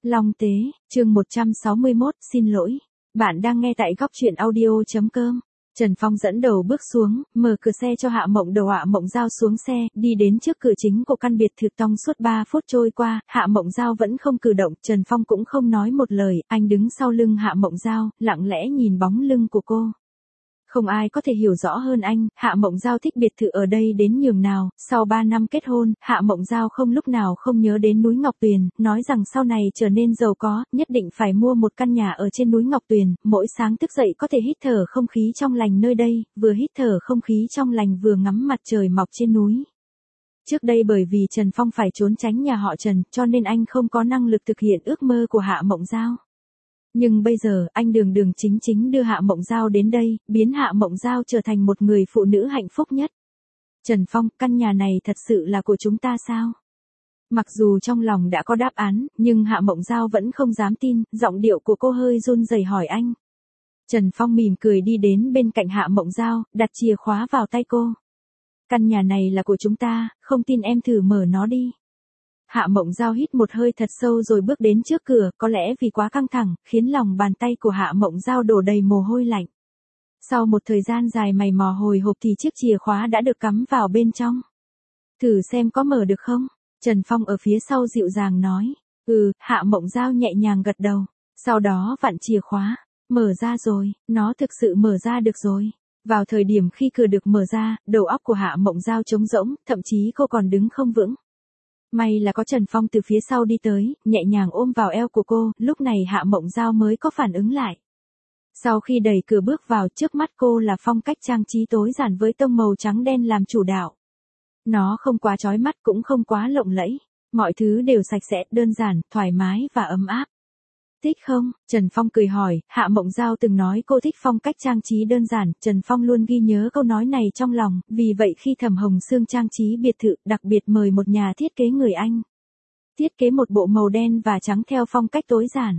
Long Tế, chương 161, xin lỗi. Bạn đang nghe tại góc truyện audio.com. Trần Phong dẫn đầu bước xuống, mở cửa xe cho Hạ Mộng Đầu. Hạ Mộng Giao xuống xe, đi đến trước cửa chính của căn biệt thự. Tong suốt 3 phút trôi qua, Hạ Mộng Giao vẫn không cử động. Trần Phong cũng không nói một lời, anh đứng sau lưng Hạ Mộng Giao, lặng lẽ nhìn bóng lưng của cô. Không ai có thể hiểu rõ hơn anh, Hạ Mộng Giao thích biệt thự ở đây đến nhường nào. Sau 3 năm kết hôn, Hạ Mộng Giao không lúc nào không nhớ đến núi Ngọc Tuyền, nói rằng sau này trở nên giàu có, nhất định phải mua một căn nhà ở trên núi Ngọc Tuyền, mỗi sáng thức dậy có thể hít thở không khí trong lành nơi đây, vừa hít thở không khí trong lành vừa ngắm mặt trời mọc trên núi. Trước đây bởi vì Trần Phong phải trốn tránh nhà họ Trần, cho nên anh không có năng lực thực hiện ước mơ của Hạ Mộng Giao. Nhưng bây giờ, anh đường đường chính chính đưa Hạ Mộng Giao đến đây, biến Hạ Mộng Giao trở thành một người phụ nữ hạnh phúc nhất. Trần Phong, căn nhà này thật sự là của chúng ta sao? Mặc dù trong lòng đã có đáp án, nhưng Hạ Mộng Giao vẫn không dám tin, giọng điệu của cô hơi run rẩy hỏi anh. Trần Phong mỉm cười đi đến bên cạnh Hạ Mộng Giao, đặt chìa khóa vào tay cô. Căn nhà này là của chúng ta, không tin em thử mở nó đi. Hạ Mộng Giao hít một hơi thật sâu rồi bước đến trước cửa, có lẽ vì quá căng thẳng, khiến lòng bàn tay của Hạ Mộng Giao đổ đầy mồ hôi lạnh. Sau một thời gian dài mày mò hồi hộp thì chiếc chìa khóa đã được cắm vào bên trong. Thử xem có mở được không? Trần Phong ở phía sau dịu dàng nói. Hạ Mộng Giao nhẹ nhàng gật đầu. Sau đó vặn chìa khóa. Mở ra rồi, nó thực sự mở ra được rồi. Vào thời điểm khi cửa được mở ra, đầu óc của Hạ Mộng Giao trống rỗng, thậm chí cô còn đứng không vững. May là có Trần Phong từ phía sau đi tới, nhẹ nhàng ôm vào eo của cô, lúc này Hạ Mộng Giao mới có phản ứng lại. Sau khi đẩy cửa bước vào, trước mắt cô là phong cách trang trí tối giản với tông màu trắng đen làm chủ đạo. Nó không quá chói mắt cũng không quá lộng lẫy, mọi thứ đều sạch sẽ, đơn giản, thoải mái và ấm áp. Thích không? Trần Phong cười hỏi. Hạ Mộng Giao từng nói cô thích phong cách trang trí đơn giản, Trần Phong luôn ghi nhớ câu nói này trong lòng, vì vậy khi Thẩm Hồng Sương trang trí biệt thự, đặc biệt mời một nhà thiết kế người Anh. Thiết kế một bộ màu đen và trắng theo phong cách tối giản.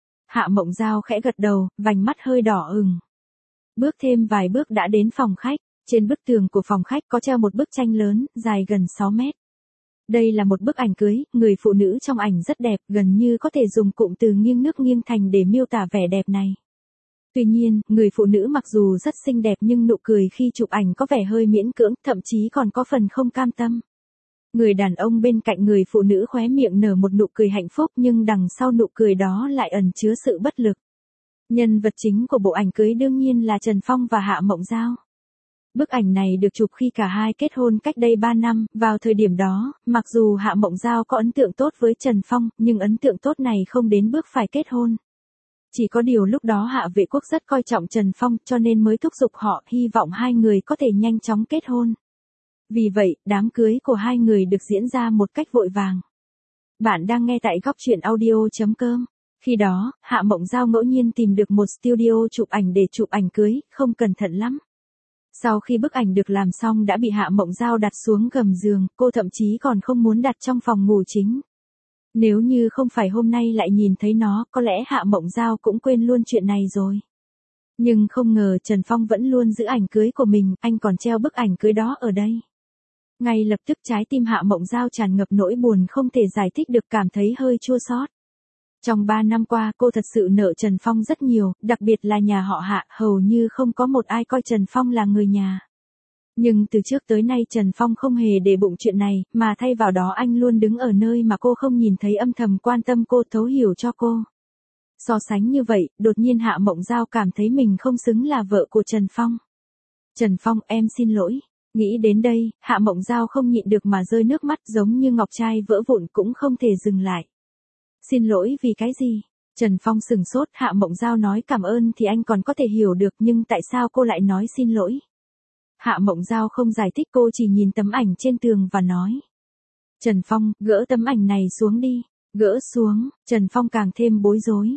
Hạ Mộng Giao khẽ gật đầu, vành mắt hơi đỏ ửng. Bước thêm vài bước đã đến phòng khách, trên bức tường của phòng khách có treo một bức tranh lớn, dài gần 6 mét. Đây là một bức ảnh cưới, người phụ nữ trong ảnh rất đẹp, gần như có thể dùng cụm từ nghiêng nước nghiêng thành để miêu tả vẻ đẹp này. Tuy nhiên, người phụ nữ mặc dù rất xinh đẹp nhưng nụ cười khi chụp ảnh có vẻ hơi miễn cưỡng, thậm chí còn có phần không cam tâm. Người đàn ông bên cạnh người phụ nữ khóe miệng nở một nụ cười hạnh phúc nhưng đằng sau nụ cười đó lại ẩn chứa sự bất lực. Nhân vật chính của bộ ảnh cưới đương nhiên là Trần Phong và Hạ Mộng Giao. Bức ảnh này được chụp khi cả hai kết hôn cách đây 3 năm, vào thời điểm đó, mặc dù Hạ Mộng Giao có ấn tượng tốt với Trần Phong, nhưng ấn tượng tốt này không đến bước phải kết hôn. Chỉ có điều lúc đó Hạ Vệ Quốc rất coi trọng Trần Phong cho nên mới thúc giục họ, hy vọng hai người có thể nhanh chóng kết hôn. Vì vậy, đám cưới của hai người được diễn ra một cách vội vàng. Bạn đang nghe tại góc truyện audio.com. Khi đó, Hạ Mộng Giao ngẫu nhiên tìm được một studio chụp ảnh để chụp ảnh cưới, không cẩn thận lắm. Sau khi bức ảnh được làm xong đã bị Hạ Mộng Giao đặt xuống gầm giường, cô thậm chí còn không muốn đặt trong phòng ngủ chính. Nếu như không phải hôm nay lại nhìn thấy nó, có lẽ Hạ Mộng Giao cũng quên luôn chuyện này rồi. Nhưng không ngờ Trần Phong vẫn luôn giữ ảnh cưới của mình, anh còn treo bức ảnh cưới đó ở đây. Ngay lập tức trái tim Hạ Mộng Giao tràn ngập nỗi buồn không thể giải thích được, cảm thấy hơi chua xót. Trong 3 năm qua cô thật sự nợ Trần Phong rất nhiều, đặc biệt là nhà họ Hạ, hầu như không có một ai coi Trần Phong là người nhà. Nhưng từ trước tới nay Trần Phong không hề để bụng chuyện này, mà thay vào đó anh luôn đứng ở nơi mà cô không nhìn thấy, âm thầm quan tâm cô, thấu hiểu cho cô. So sánh như vậy, đột nhiên Hạ Mộng Giao cảm thấy mình không xứng là vợ của Trần Phong. Trần Phong, em xin lỗi. Nghĩ đến đây, Hạ Mộng Giao không nhịn được mà rơi nước mắt, giống như ngọc trai vỡ vụn cũng không thể dừng lại. Xin lỗi vì cái gì? Trần Phong sừng sốt. Hạ Mộng Giao nói cảm ơn thì anh còn có thể hiểu được, nhưng tại sao cô lại nói xin lỗi? Hạ Mộng Giao không giải thích, cô chỉ nhìn tấm ảnh trên tường và nói. Trần Phong, gỡ tấm ảnh này xuống đi. Gỡ xuống. Trần Phong càng thêm bối rối.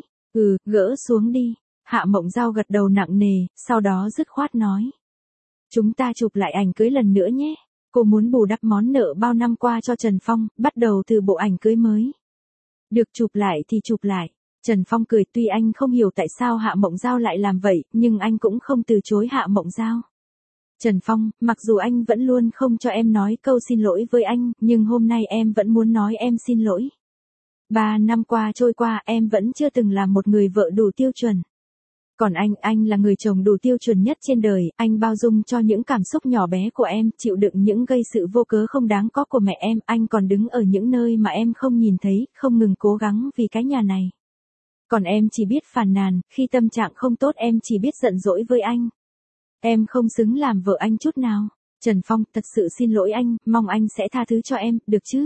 Gỡ xuống đi. Hạ Mộng Giao gật đầu nặng nề, sau đó dứt khoát nói. Chúng ta chụp lại ảnh cưới lần nữa nhé. Cô muốn bù đắp món nợ bao năm qua cho Trần Phong, bắt đầu từ bộ ảnh cưới mới. Được, chụp lại thì chụp lại. Trần Phong cười, tuy anh không hiểu tại sao Hạ Mộng Giao lại làm vậy, nhưng anh cũng không từ chối Hạ Mộng Giao. Trần Phong, mặc dù anh vẫn luôn không cho em nói câu xin lỗi với anh, nhưng hôm nay em vẫn muốn nói em xin lỗi. 3 năm qua trôi qua em vẫn chưa từng là một người vợ đủ tiêu chuẩn. Còn anh là người chồng đủ tiêu chuẩn nhất trên đời, anh bao dung cho những cảm xúc nhỏ bé của em, chịu đựng những gây sự vô cớ không đáng có của mẹ em, anh còn đứng ở những nơi mà em không nhìn thấy, không ngừng cố gắng vì cái nhà này. Còn em chỉ biết phàn nàn, khi tâm trạng không tốt em chỉ biết giận dỗi với anh. Em không xứng làm vợ anh chút nào. Trần Phong, thật sự xin lỗi anh, mong anh sẽ tha thứ cho em, được chứ?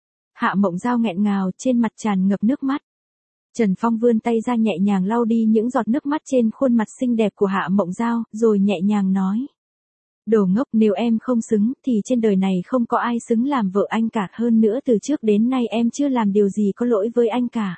Hạ Mộng Giao nghẹn ngào, trên mặt tràn ngập nước mắt. Trần Phong vươn tay ra nhẹ nhàng lau đi những giọt nước mắt trên khuôn mặt xinh đẹp của Hạ Mộng Giao, rồi nhẹ nhàng nói. Đồ ngốc, nếu em không xứng, thì trên đời này không có ai xứng làm vợ anh cả, hơn nữa từ trước đến nay em chưa làm điều gì có lỗi với anh cả.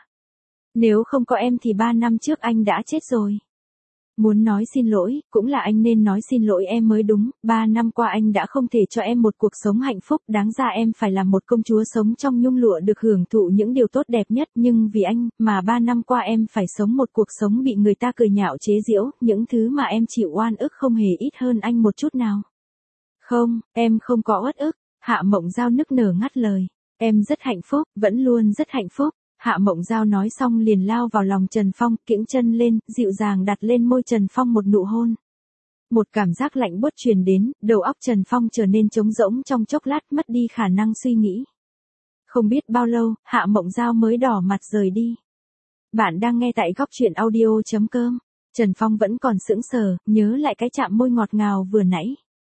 Nếu không có em thì 3 năm trước anh đã chết rồi. Muốn nói xin lỗi, cũng là anh nên nói xin lỗi em mới đúng, 3 năm qua anh đã không thể cho em một cuộc sống hạnh phúc, đáng ra em phải là một công chúa sống trong nhung lụa được hưởng thụ những điều tốt đẹp nhất, nhưng vì anh, mà 3 năm qua em phải sống một cuộc sống bị người ta cười nhạo chế giễu, những thứ mà em chịu oan ức không hề ít hơn anh một chút nào. Không, em không có uất ức, Hạ Mộng Giao nức nở ngắt lời, em rất hạnh phúc, vẫn luôn rất hạnh phúc. Hạ Mộng Giao nói xong liền lao vào lòng Trần Phong, kiễng chân lên, dịu dàng đặt lên môi Trần Phong một nụ hôn. Một cảm giác lạnh buốt truyền đến, đầu óc Trần Phong trở nên trống rỗng trong chốc lát, mất đi khả năng suy nghĩ. Không biết bao lâu, Hạ Mộng Giao mới đỏ mặt rời đi. Bạn đang nghe tại Góc Chuyện Audio.com. Trần Phong vẫn còn sững sờ, nhớ lại cái chạm môi ngọt ngào vừa nãy.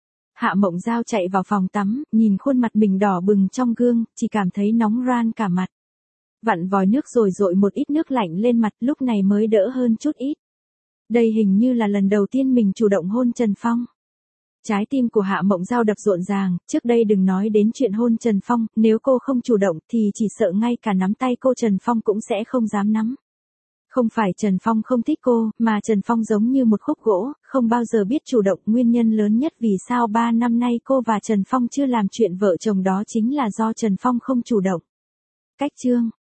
Hạ Mộng Giao chạy vào phòng tắm, nhìn khuôn mặt mình đỏ bừng trong gương, chỉ cảm thấy nóng ran cả mặt. Vặn vòi nước rồi dội một ít nước lạnh lên mặt, lúc này mới đỡ hơn chút ít. Đây hình như là lần đầu tiên mình chủ động hôn Trần Phong. Trái tim của Hạ Mộng Giao đập rộn ràng, trước đây đừng nói đến chuyện hôn Trần Phong, nếu cô không chủ động thì chỉ sợ ngay cả nắm tay cô Trần Phong cũng sẽ không dám nắm. Không phải Trần Phong không thích cô, mà Trần Phong giống như một khúc gỗ, không bao giờ biết chủ động. Nguyên nhân lớn nhất vì sao 3 năm nay cô và Trần Phong chưa làm chuyện vợ chồng đó chính là do Trần Phong không chủ động. Cách chương